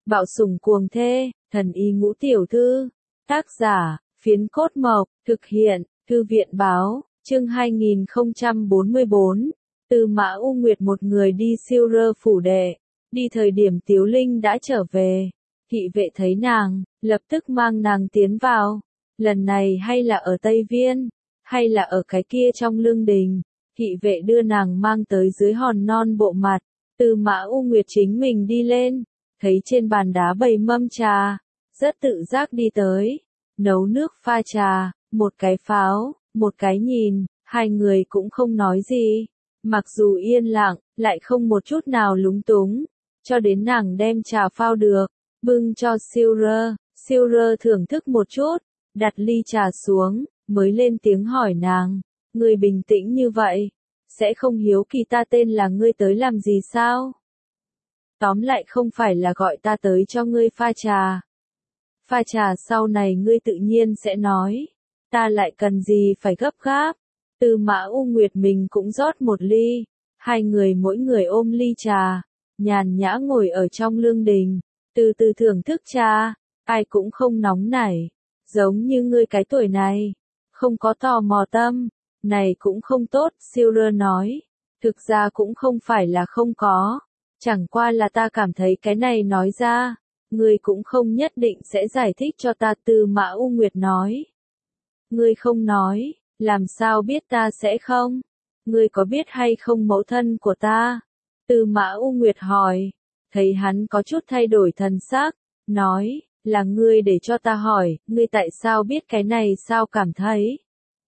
Bạo sủng cuồng thê, thần y ngũ tiểu thư. Tác giả, Phiến Cốt Mộc, thực hiện, Thư viện báo, chương 2044. Tư Mã U Nguyệt một người đi siêu rơ phủ đệ. Đi thời điểm Tiếu Linh đã trở về. Thị vệ thấy nàng, lập tức mang nàng tiến vào. Lần này hay là ở Tây Viên, hay là ở cái kia trong lương đình. Thị vệ đưa nàng mang tới dưới hòn non bộ mặt. Tư Mã U Nguyệt chính mình đi lên, thấy trên bàn đá bày mâm trà, rất tự giác đi tới, nấu nước pha trà, một cái pháo, một cái nhìn, hai người cũng không nói gì, mặc dù yên lặng, lại không một chút nào lúng túng, cho đến nàng đem trà phao được, bưng cho siêu rơ thưởng thức một chút, đặt ly trà xuống, mới lên tiếng hỏi nàng, người bình tĩnh như vậy, sẽ không hiếu kỳ ta tên là ngươi tới làm gì sao? Tóm lại không phải là gọi ta tới cho ngươi pha trà. Pha trà sau này ngươi tự nhiên sẽ nói. Ta lại cần gì phải gấp gáp. Tư Mã U Nguyệt mình cũng rót một ly. Hai người mỗi người ôm ly trà. Nhàn nhã ngồi ở trong lương đình. Từ từ thưởng thức trà. Ai cũng không nóng nảy. Giống như ngươi cái tuổi này. Không có tò mò tâm. Này cũng không tốt, siêu rơ nói. Thực ra cũng không phải là không có. Chẳng qua là ta cảm thấy cái này nói ra, ngươi cũng không nhất định sẽ giải thích cho ta. Tư Mã U Nguyệt nói. Ngươi không nói, làm sao biết ta sẽ không? Ngươi có biết hay không mẫu thân của ta? Tư Mã U Nguyệt hỏi, thấy hắn có chút thay đổi thần sắc, nói, là ngươi để cho ta hỏi, ngươi tại sao biết cái này sao cảm thấy?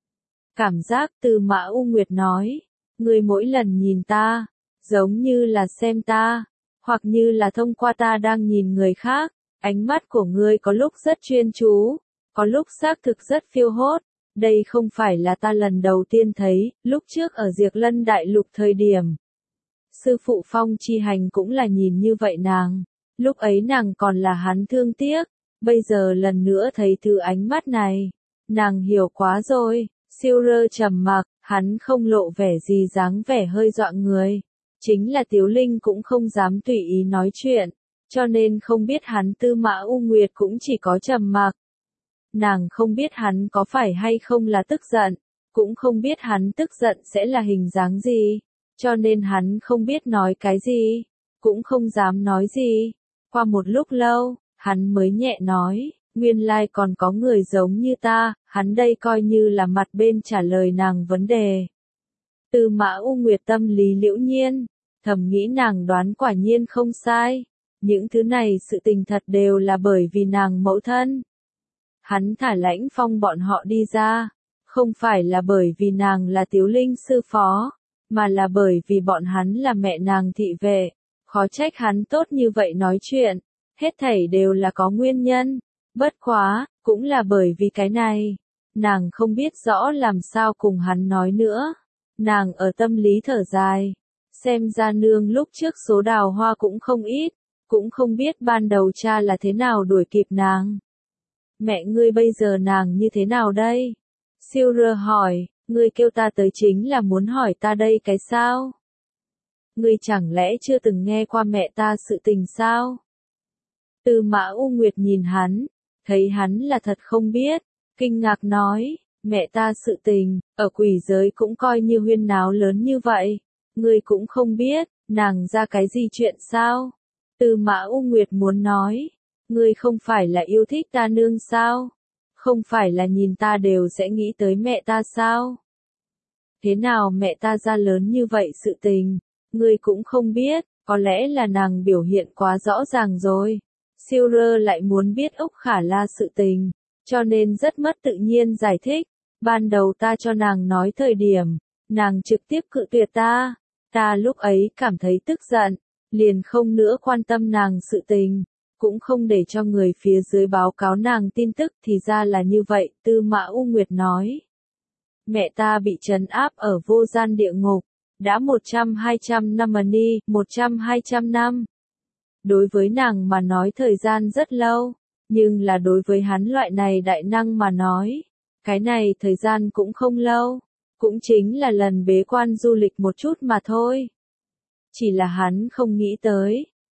Cảm giác. Tư Mã U Nguyệt nói, ngươi mỗi lần nhìn ta, giống như là xem ta, hoặc như là thông qua ta đang nhìn người khác, ánh mắt của ngươi có lúc rất chuyên chú, có lúc xác thực rất phiêu hốt, đây không phải là ta lần đầu tiên thấy, lúc trước ở Diệp Lân Đại Lục thời điểm. Sư phụ Phong Chi Hành cũng là nhìn như vậy nàng, lúc ấy nàng còn là hắn thương tiếc, bây giờ lần nữa thấy thứ ánh mắt này, nàng hiểu quá rồi. Siêu rơ trầm mặc, hắn không lộ vẻ gì dáng vẻ hơi dọa người. Chính là Tiếu Linh cũng không dám tùy ý nói chuyện, cho nên không biết hắn. Tư Mã U Nguyệt cũng chỉ có trầm mặc. Nàng không biết hắn có phải hay không là tức giận, cũng không biết hắn tức giận sẽ là hình dáng gì, cho nên hắn không biết nói cái gì, cũng không dám nói gì. Qua một lúc lâu, hắn mới nhẹ nói, nguyên lai còn có người giống như ta, hắn đây coi như là mặt bên trả lời nàng vấn đề. Tư Mã U Nguyệt tâm lý liễu nhiên, thầm nghĩ nàng đoán quả nhiên không sai, những thứ này sự tình thật đều là bởi vì nàng mẫu thân. Hắn thả Lãnh Phong bọn họ đi ra, không phải là bởi vì nàng là Tiếu Linh sư phó, mà là bởi vì bọn hắn là mẹ nàng thị vệ, khó trách hắn tốt như vậy nói chuyện, hết thảy đều là có nguyên nhân. Bất quá, cũng là bởi vì cái này, nàng không biết rõ làm sao cùng hắn nói nữa. Nàng ở tâm lý thở dài, xem ra nương lúc trước số đào hoa cũng không ít, cũng không biết ban đầu cha là thế nào đuổi kịp nàng. Mẹ ngươi bây giờ nàng như thế nào đây? Siêu rơ hỏi, ngươi kêu ta tới chính là muốn hỏi ta đây cái sao? Ngươi chẳng lẽ chưa từng nghe qua mẹ ta sự tình sao? Tư Mã U Nguyệt nhìn hắn, thấy hắn là thật không biết, kinh ngạc nói, mẹ ta sự tình, ở quỷ giới cũng coi như huyên náo lớn như vậy, ngươi cũng không biết, nàng ra cái gì chuyện sao? Tư Mã U Nguyệt muốn nói, ngươi không phải là yêu thích ta nương sao? Không phải là nhìn ta đều sẽ nghĩ tới mẹ ta sao? Thế nào mẹ ta ra lớn như vậy sự tình, ngươi cũng không biết, có lẽ là nàng biểu hiện quá rõ ràng rồi. Siêu rơ lại muốn biết Úc Khả La sự tình, cho nên rất mất tự nhiên giải thích. Ban đầu ta cho nàng nói thời điểm, nàng trực tiếp cự tuyệt ta. Ta lúc ấy cảm thấy tức giận, liền không nữa quan tâm nàng sự tình, cũng không để cho người phía dưới báo cáo nàng tin tức. Thì ra là như vậy. Tư Mã U Nguyệt nói. Mẹ ta bị trấn áp ở vô gian địa ngục, đã 100-200 năm đi, 100-200 năm. Đối với nàng mà nói thời gian rất lâu, nhưng là đối với hắn loại này đại năng mà nói, cái này thời gian cũng không lâu, cũng chính là lần bế quan du lịch một chút mà thôi. Chỉ là hắn không nghĩ tới,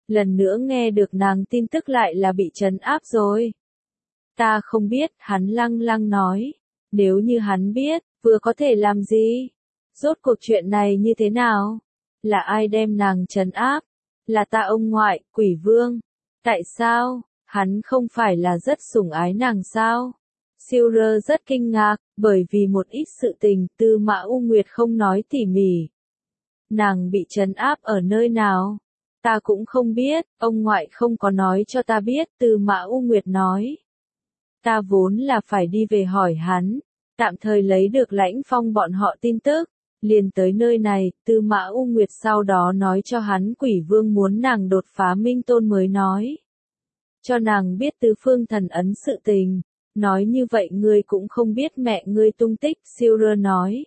lần nữa nghe được nàng tin tức lại là bị trấn áp rồi. Ta không biết, hắn lăng lăng nói. Nếu như hắn biết, vừa có thể làm gì? Rốt cuộc chuyện này như thế nào? Là ai đem nàng trấn áp? Là ta ông ngoại, Quỷ Vương. Tại sao? Hắn không phải là rất sủng ái nàng sao? Silver rất kinh ngạc, bởi vì một ít sự tình Tư Mã U Nguyệt không nói tỉ mỉ. Nàng bị trấn áp ở nơi nào? Ta cũng không biết, ông ngoại không có nói cho ta biết, Tư Mã U Nguyệt nói. Ta vốn là phải đi về hỏi hắn, tạm thời lấy được Lãnh Phong bọn họ tin tức, liền tới nơi này, Tư Mã U Nguyệt sau đó nói cho hắn Quỷ Vương muốn nàng đột phá Minh Tôn mới nói. Cho nàng biết tứ phương thần ấn sự tình, nói như vậy ngươi cũng không biết mẹ ngươi tung tích, Silver nói.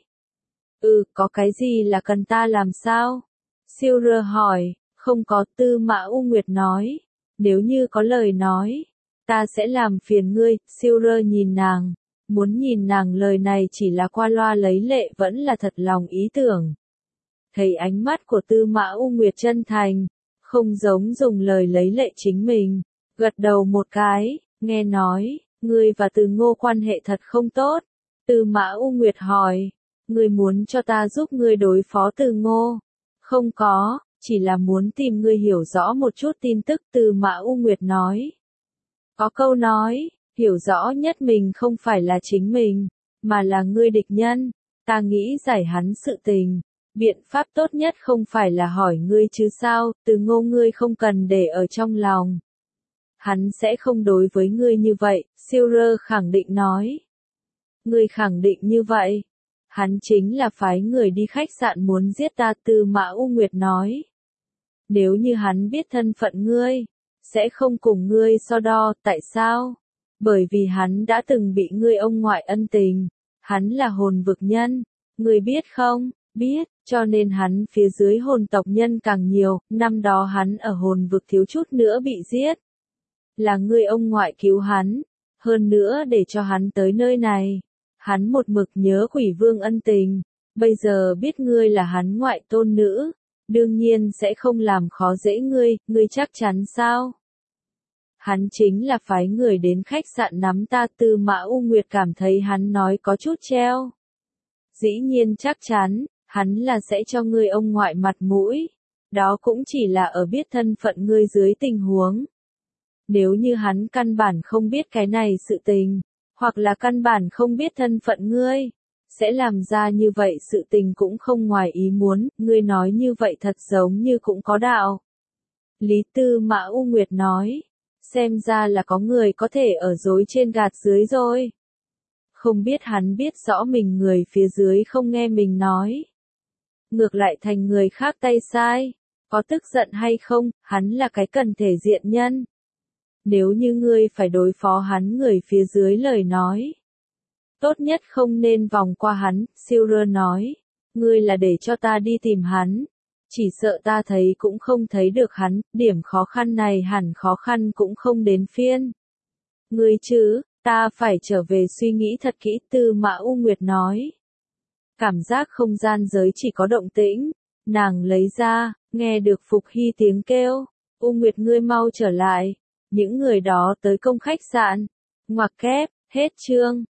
Có cái gì là cần ta làm sao? Silver hỏi, không có, Tư Mã U Nguyệt nói. Nếu như có lời nói, ta sẽ làm phiền ngươi, Silver nhìn nàng. Muốn nhìn nàng lời này chỉ là qua loa lấy lệ vẫn là thật lòng ý tưởng. Thấy ánh mắt của Tư Mã U Nguyệt chân thành, không giống dùng lời lấy lệ chính mình. Gật đầu một cái, nghe nói, ngươi và Từ Ngô quan hệ thật không tốt. Tư Mã U Nguyệt hỏi, ngươi muốn cho ta giúp ngươi đối phó Từ Ngô? Không có, chỉ là muốn tìm ngươi hiểu rõ một chút tin tức, Tư Mã U Nguyệt nói. Có câu nói, hiểu rõ nhất mình không phải là chính mình, mà là ngươi địch nhân. Ta nghĩ giải hắn sự tình. Biện pháp tốt nhất không phải là hỏi ngươi chứ sao, Từ Ngô ngươi không cần để ở trong lòng. Hắn sẽ không đối với ngươi như vậy, Silver khẳng định nói. Ngươi khẳng định như vậy. Hắn chính là phái người đi khách sạn muốn giết ta, Tư Mã U Nguyệt nói. Nếu như hắn biết thân phận ngươi, sẽ không cùng ngươi so đo, tại sao? Bởi vì hắn đã từng bị ngươi ông ngoại ân tình. Hắn là hồn vực nhân. Ngươi biết không? Biết, cho nên hắn phía dưới hồn tộc nhân càng nhiều, năm đó hắn ở hồn vực thiếu chút nữa bị giết. Là ngươi ông ngoại cứu hắn, hơn nữa để cho hắn tới nơi này. Hắn một mực nhớ Quỷ Vương ân tình, bây giờ biết ngươi là hắn ngoại tôn nữ, đương nhiên sẽ không làm khó dễ ngươi, ngươi chắc chắn sao? Hắn chính là phái người đến khách sạn nắm ta, Tư Mã U Nguyệt cảm thấy hắn nói có chút treo. Dĩ nhiên chắc chắn, hắn là sẽ cho ngươi ông ngoại mặt mũi, đó cũng chỉ là ở biết thân phận ngươi dưới tình huống. Nếu như hắn căn bản không biết cái này sự tình, hoặc là căn bản không biết thân phận ngươi, sẽ làm ra như vậy sự tình cũng không ngoài ý muốn, ngươi nói như vậy thật giống như cũng có đạo. Lý Tư Mã U Nguyệt nói, xem ra là có người có thể ở dối trên gạt dưới rồi. Không biết hắn biết rõ mình người phía dưới không nghe mình nói. Ngược lại thành người khác tay sai, có tức giận hay không, hắn là cái cần thể diện nhân. Nếu như ngươi phải đối phó hắn người phía dưới lời nói, tốt nhất không nên vòng qua hắn, Silver nói. Ngươi là để cho ta đi tìm hắn. Chỉ sợ ta thấy cũng không thấy được hắn, điểm khó khăn này hẳn khó khăn cũng không đến phiên. Ngươi chứ, ta phải trở về suy nghĩ thật kỹ, Tư Mã U Nguyệt nói. Cảm giác không gian giới chỉ có động tĩnh. Nàng lấy ra, nghe được Phục Hy tiếng kêu. U Nguyệt ngươi mau trở lại. Những người đó tới công khách sạn. Ngoặc kép, hết chương.